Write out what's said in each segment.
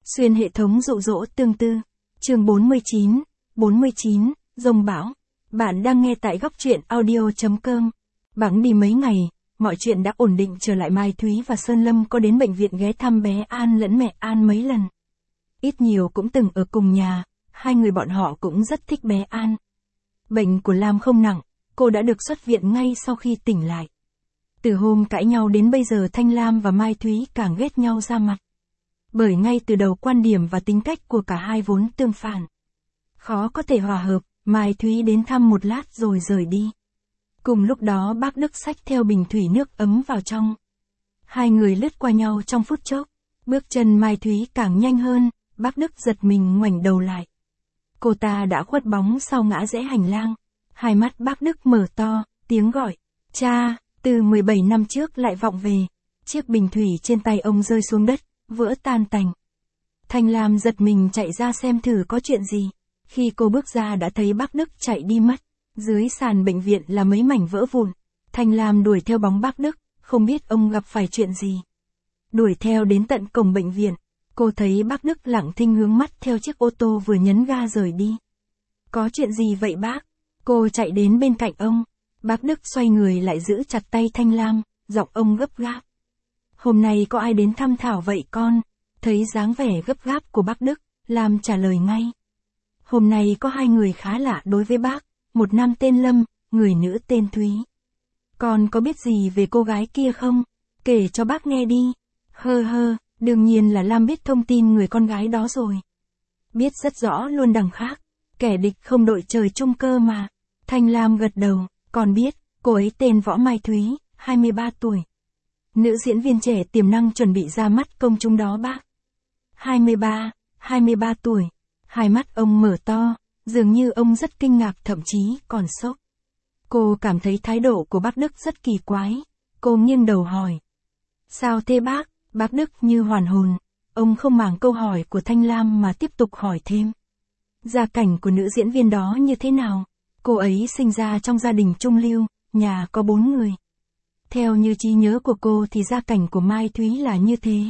Xuyên hệ thống dụ dỗ tương tư. Chương 49, Dông bão. Bạn đang nghe tại góc truyện audio.com. Bẵng đi mấy ngày, mọi chuyện đã ổn định trở lại. Mai Thúy và Sơn Lâm có đến bệnh viện ghé thăm bé An lẫn mẹ An mấy lần. Ít nhiều cũng từng ở cùng nhà, hai người bọn họ cũng rất thích bé An. Bệnh của Lam không nặng, cô đã được xuất viện ngay sau khi tỉnh lại. Từ hôm cãi nhau đến bây giờ Thanh Lam và Mai Thúy càng ghét nhau ra mặt. Bởi ngay từ đầu quan điểm và tính cách của cả hai vốn tương phản. Khó có thể hòa hợp, Mai Thúy đến thăm một lát rồi rời đi. Cùng lúc đó bác Đức xách theo bình thủy nước ấm vào trong. Hai người lướt qua nhau trong phút chốc. Bước chân Mai Thúy càng nhanh hơn, bác Đức giật mình ngoảnh đầu lại. Cô ta đã khuất bóng sau ngã rẽ hành lang. Hai mắt bác Đức mở to, tiếng gọi, cha, từ 17 năm trước lại vọng về. Chiếc bình thủy trên tay ông rơi xuống đất, vỡ tan tành. Thanh Lam giật mình chạy ra xem thử có chuyện gì. Khi cô bước ra đã thấy bác Đức chạy đi mất. Dưới sàn bệnh viện là mấy mảnh vỡ vụn. Thanh Lam đuổi theo bóng bác Đức, không biết ông gặp phải chuyện gì. Đuổi theo đến tận cổng bệnh viện, cô thấy bác Đức lặng thinh hướng mắt theo chiếc ô tô vừa nhấn ga rời đi. Có chuyện gì vậy bác? Cô chạy đến bên cạnh ông. Bác Đức xoay người lại giữ chặt tay Thanh Lam, giọng ông gấp gáp. Hôm nay có ai đến thăm Thảo vậy con? Thấy dáng vẻ gấp gáp của bác Đức, Lam trả lời ngay. Hôm nay có hai người khá lạ đối với bác, một nam tên Lâm, người nữ tên Thúy. Con có biết gì về cô gái kia không? Kể cho bác nghe đi. Đương nhiên là Lam biết thông tin người con gái đó rồi. Biết rất rõ luôn đằng khác, kẻ địch không đội trời chung cơ mà. Thanh Lam gật đầu, con biết, cô ấy tên Võ Mai Thúy, 23 tuổi. Nữ diễn viên trẻ tiềm năng chuẩn bị ra mắt công chúng đó bác. 23 tuổi. Hai mắt ông mở to, dường như ông rất kinh ngạc thậm chí còn sốc. Cô cảm thấy thái độ của bác Đức rất kỳ quái. Cô nghiêng đầu hỏi. Sao thế bác? Bác Đức như hoàn hồn. Ông không màng câu hỏi của Thanh Lam mà tiếp tục hỏi thêm. Gia cảnh của nữ diễn viên đó như thế nào? Cô ấy sinh ra trong gia đình trung lưu, nhà có 4 người. Theo như trí nhớ của cô thì gia cảnh của Mai Thúy là như thế.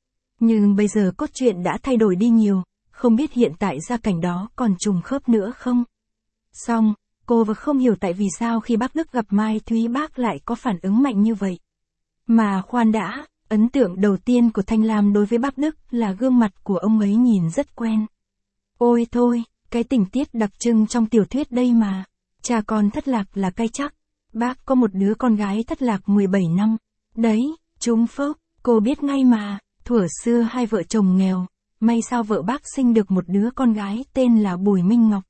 Nhưng bây giờ cốt truyện đã thay đổi đi nhiều, không biết hiện tại gia cảnh đó còn trùng khớp nữa không? Xong, cô vẫn không hiểu tại vì sao khi bác Đức gặp Mai Thúy bác lại có phản ứng mạnh như vậy. Mà khoan đã, ấn tượng đầu tiên của Thanh Lam đối với bác Đức là gương mặt của ông ấy nhìn rất quen. Ôi thôi, cái tình tiết đặc trưng trong tiểu thuyết đây mà. Cha con thất lạc là cay chắc. Bác có một đứa con gái thất lạc 17 năm. Đấy, trúng phốc, cô biết ngay mà. Thuở xưa hai vợ chồng nghèo. May sao vợ bác sinh được một đứa con gái tên là Bùi Minh Ngọc.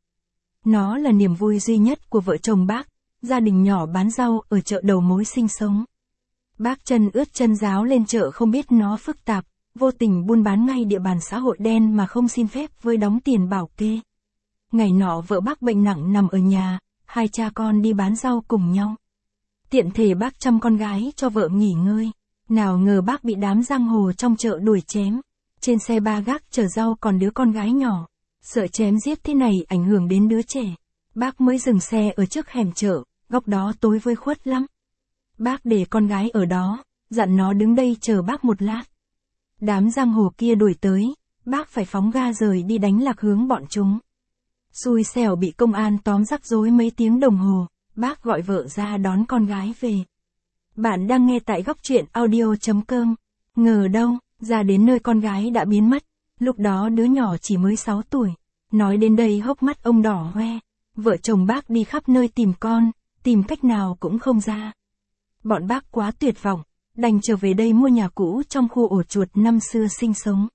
Nó là niềm vui duy nhất của vợ chồng bác. Gia đình nhỏ bán rau ở chợ đầu mối sinh sống. Bác chân ướt chân ráo lên chợ không biết nó phức tạp. Vô tình buôn bán ngay địa bàn xã hội đen mà không xin phép với đóng tiền bảo kê. Ngày nọ vợ bác bệnh nặng nằm ở nhà. Hai cha con đi bán rau cùng nhau. Tiện thể bác chăm con gái cho vợ nghỉ ngơi. Nào ngờ bác bị đám giang hồ trong chợ đuổi chém. Trên xe ba gác chở rau còn đứa con gái nhỏ. Sợ chém giết thế này ảnh hưởng đến đứa trẻ. Bác mới dừng xe ở trước hẻm chợ, góc đó tối vơi khuất lắm. Bác để con gái ở đó, dặn nó đứng đây chờ bác một lát. Đám giang hồ kia đuổi tới, bác phải phóng ga rời đi đánh lạc hướng bọn chúng. Xui xẻo bị công an tóm rắc rối mấy tiếng đồng hồ, bác gọi vợ ra đón con gái về. Bạn đang nghe tại góc truyện audio.com. Ngờ đâu, ra đến nơi con gái đã biến mất. Lúc đó đứa nhỏ chỉ mới 6 tuổi. Nói đến đây hốc mắt ông đỏ hoe. Vợ chồng bác đi khắp nơi tìm con, tìm cách nào cũng không ra. Bọn bác quá tuyệt vọng, đành trở về đây mua nhà cũ trong khu ổ chuột năm xưa sinh sống.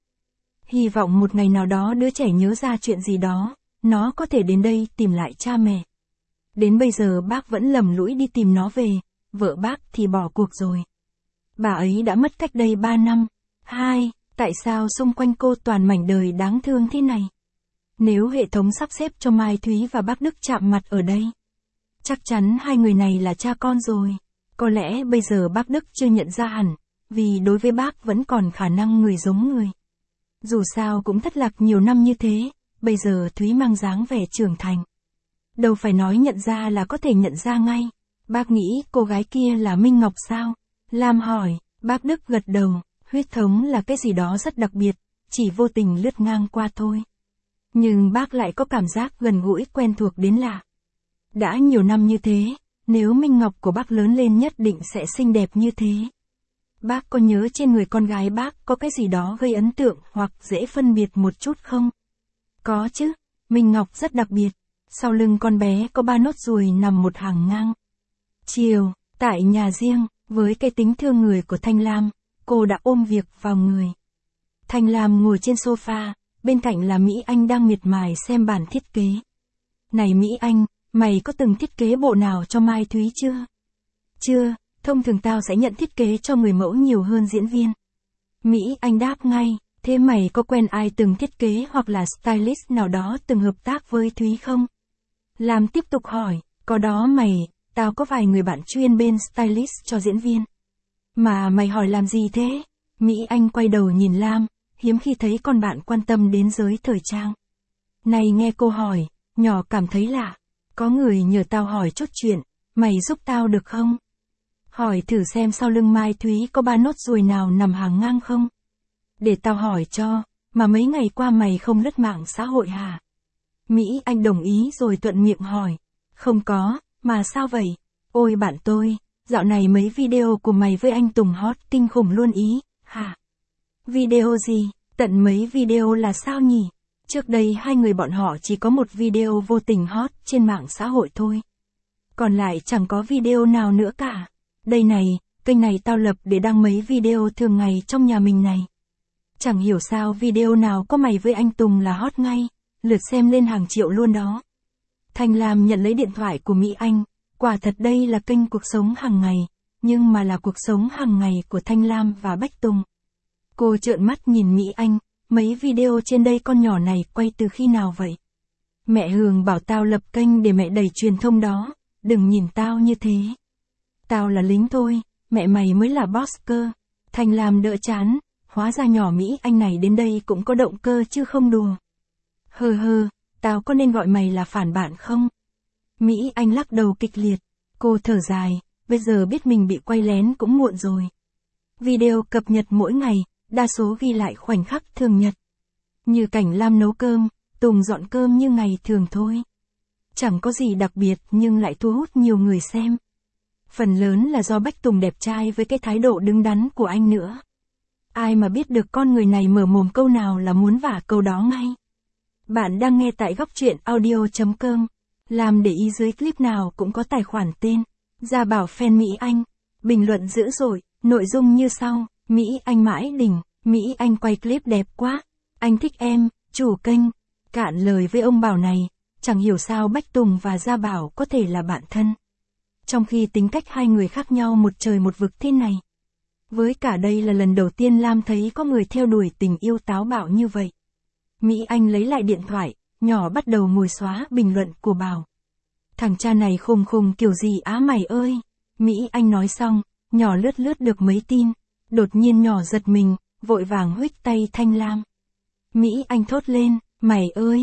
Hy vọng một ngày nào đó đứa trẻ nhớ ra chuyện gì đó, nó có thể đến đây tìm lại cha mẹ. Đến bây giờ bác vẫn lầm lũi đi tìm nó về, vợ bác thì bỏ cuộc rồi. Bà ấy đã mất cách đây 3 năm. Tại sao xung quanh cô toàn mảnh đời đáng thương thế này? Nếu hệ thống sắp xếp cho Mai Thúy và bác Đức chạm mặt ở đây, chắc chắn hai người này là cha con rồi. Có lẽ bây giờ bác Đức chưa nhận ra hẳn, vì đối với bác vẫn còn khả năng người giống người. Dù sao cũng thất lạc nhiều năm như thế, bây giờ Thúy mang dáng vẻ trưởng thành. Đâu phải nói nhận ra là có thể nhận ra ngay. Bác nghĩ cô gái kia là Minh Ngọc sao? Lam hỏi, bác Đức gật đầu. Huyết thống là cái gì đó rất đặc biệt, chỉ vô tình lướt ngang qua thôi. Nhưng bác lại có cảm giác gần gũi quen thuộc đến lạ. Đã nhiều năm như thế, nếu Minh Ngọc của bác lớn lên nhất định sẽ xinh đẹp như thế. Bác có nhớ trên người con gái bác có cái gì đó gây ấn tượng hoặc dễ phân biệt một chút không? Có chứ, Minh Ngọc rất đặc biệt. Sau lưng con bé có 3 nốt ruồi nằm một hàng ngang. Chiều, tại nhà riêng, với cái tính thương người của Thanh Lam, cô đã ôm việc vào người. Thanh Lam ngồi trên sofa, bên cạnh là Mỹ Anh đang miệt mài xem bản thiết kế. Này Mỹ Anh, mày có từng thiết kế bộ nào cho Mai Thúy chưa? Chưa, thông thường tao sẽ nhận thiết kế cho người mẫu nhiều hơn diễn viên. Mỹ Anh đáp ngay, thế mày có quen ai từng thiết kế hoặc là stylist nào đó từng hợp tác với Thúy không? Lam tiếp tục hỏi, có đó mày, tao có vài người bạn chuyên bên stylist cho diễn viên. Mà mày hỏi làm gì thế? Mỹ Anh quay đầu nhìn Lam, hiếm khi thấy con bạn quan tâm đến giới thời trang. Này nghe cô hỏi, nhỏ cảm thấy lạ. Có người nhờ tao hỏi chốt chuyện, mày giúp tao được không? Hỏi thử xem sau lưng Mai Thúy có 3 nốt ruồi nào nằm hàng ngang không? Để tao hỏi cho, mà mấy ngày qua mày không lướt mạng xã hội hả? Mỹ Anh đồng ý rồi thuận miệng hỏi. Không có, mà sao vậy? Ôi bạn tôi, dạo này mấy video của mày với anh Tùng hot kinh khủng luôn ý, hả? Video gì? Tận mấy video là sao nhỉ? Trước đây hai người bọn họ chỉ có một video vô tình hot trên mạng xã hội thôi. Còn lại chẳng có video nào nữa cả. Đây này, kênh này tao lập để đăng mấy video thường ngày trong nhà mình này. Chẳng hiểu sao video nào có mày với anh Tùng là hot ngay, lượt xem lên hàng triệu luôn đó. Thanh Lam nhận lấy điện thoại của Mỹ Anh, quả thật đây là kênh cuộc sống hàng ngày, nhưng mà là cuộc sống hàng ngày của Thanh Lam và Bách Tùng. Cô trợn mắt nhìn Mỹ Anh, mấy video trên đây con nhỏ này quay từ khi nào vậy? Mẹ Hường bảo tao lập kênh để mẹ đẩy truyền thông đó, đừng nhìn tao như thế. Tao là lính thôi, mẹ mày mới là boss cơ. Thanh Lam đỡ chán, hóa ra nhỏ Mỹ Anh này đến đây cũng có động cơ chứ không đùa. Hơ, tao có nên gọi mày là phản bạn không? Mỹ Anh lắc đầu kịch liệt, cô thở dài, bây giờ biết mình bị quay lén cũng muộn rồi. Video cập nhật mỗi ngày, đa số ghi lại khoảnh khắc thường nhật. Như cảnh Lam nấu cơm, Tùng dọn cơm như ngày thường thôi. Chẳng có gì đặc biệt nhưng lại thu hút nhiều người xem. Phần lớn là do Bách Tùng đẹp trai với cái thái độ đứng đắn của anh nữa. Ai mà biết được con người này mở mồm câu nào là muốn vả câu đó ngay. Bạn đang nghe tại góc truyện audio.com. Làm để ý dưới clip nào cũng có tài khoản tên. Gia bảo fan Mỹ Anh. Bình luận dữ dội, nội dung như sau. Mỹ Anh mãi đỉnh, Mỹ Anh quay clip đẹp quá. Anh thích em, chủ kênh. Cạn lời với ông Bảo này, chẳng hiểu sao Bách Tùng và Gia Bảo có thể là bạn thân. Trong khi tính cách hai người khác nhau một trời một vực thế này. Với cả đây là lần đầu tiên Lam thấy có người theo đuổi tình yêu táo bạo như vậy. Mỹ Anh lấy lại điện thoại, nhỏ bắt đầu ngồi xóa bình luận của Bảo. Thằng cha này khùng khùng kiểu gì á mày ơi. Mỹ Anh nói xong, nhỏ lướt được mấy tin. Đột nhiên nhỏ giật mình, vội vàng huých tay Thanh Lam. Mỹ Anh thốt lên, mày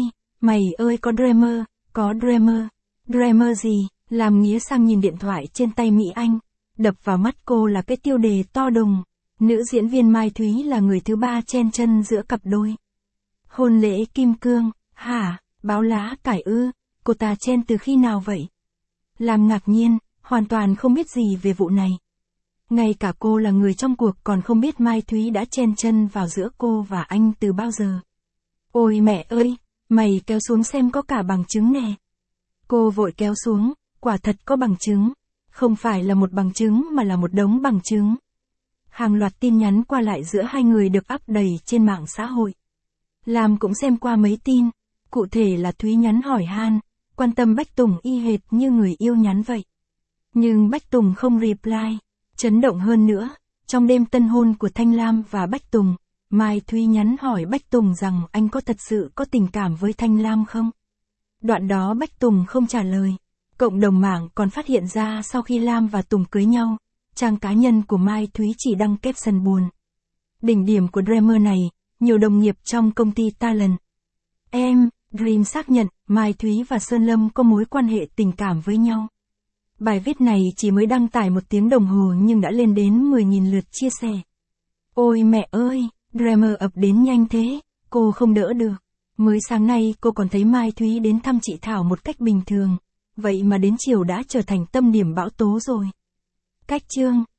ơi có Dreamer. Dreamer gì? Lam nghía sang nhìn điện thoại trên tay Mỹ Anh. Đập vào mắt cô là cái tiêu đề to đùng. Nữ diễn viên Mai Thúy là người thứ 3 chen chân giữa cặp đôi. Hôn lễ kim cương, hả, báo lá cải ư, cô ta chen từ khi nào vậy? Lam ngạc nhiên, hoàn toàn không biết gì về vụ này. Ngay cả cô là người trong cuộc còn không biết Mai Thúy đã chen chân vào giữa cô và anh từ bao giờ. Ôi mẹ ơi, mày kéo xuống xem có cả bằng chứng nè. Cô vội kéo xuống, quả thật có bằng chứng. Không phải là một bằng chứng mà là một đống bằng chứng. Hàng loạt tin nhắn qua lại giữa hai người được up đầy trên mạng xã hội. Lam cũng xem qua mấy tin, cụ thể là Thúy nhắn hỏi han, quan tâm Bách Tùng y hệt như người yêu nhắn vậy. Nhưng Bách Tùng không reply. Chấn động hơn nữa, trong đêm tân hôn của Thanh Lam và Bách Tùng, Mai Thúy nhắn hỏi Bách Tùng rằng anh có thật sự có tình cảm với Thanh Lam không? Đoạn đó Bách Tùng không trả lời. Cộng đồng mạng còn phát hiện ra sau khi Lam và Tùng cưới nhau, trang cá nhân của Mai Thúy chỉ đăng caption buồn. Đỉnh điểm của Dreamer này, nhiều đồng nghiệp trong công ty Talent. Dream xác nhận Mai Thúy và Sơn Lâm có mối quan hệ tình cảm với nhau. Bài viết này chỉ mới đăng tải 1 tiếng đồng hồ nhưng đã lên đến 10.000 lượt chia sẻ. Ôi mẹ ơi, Dreamer ập đến nhanh thế, cô không đỡ được. Mới sáng nay cô còn thấy Mai Thúy đến thăm chị Thảo một cách bình thường. Vậy mà đến chiều đã trở thành tâm điểm bão tố rồi. Cách chương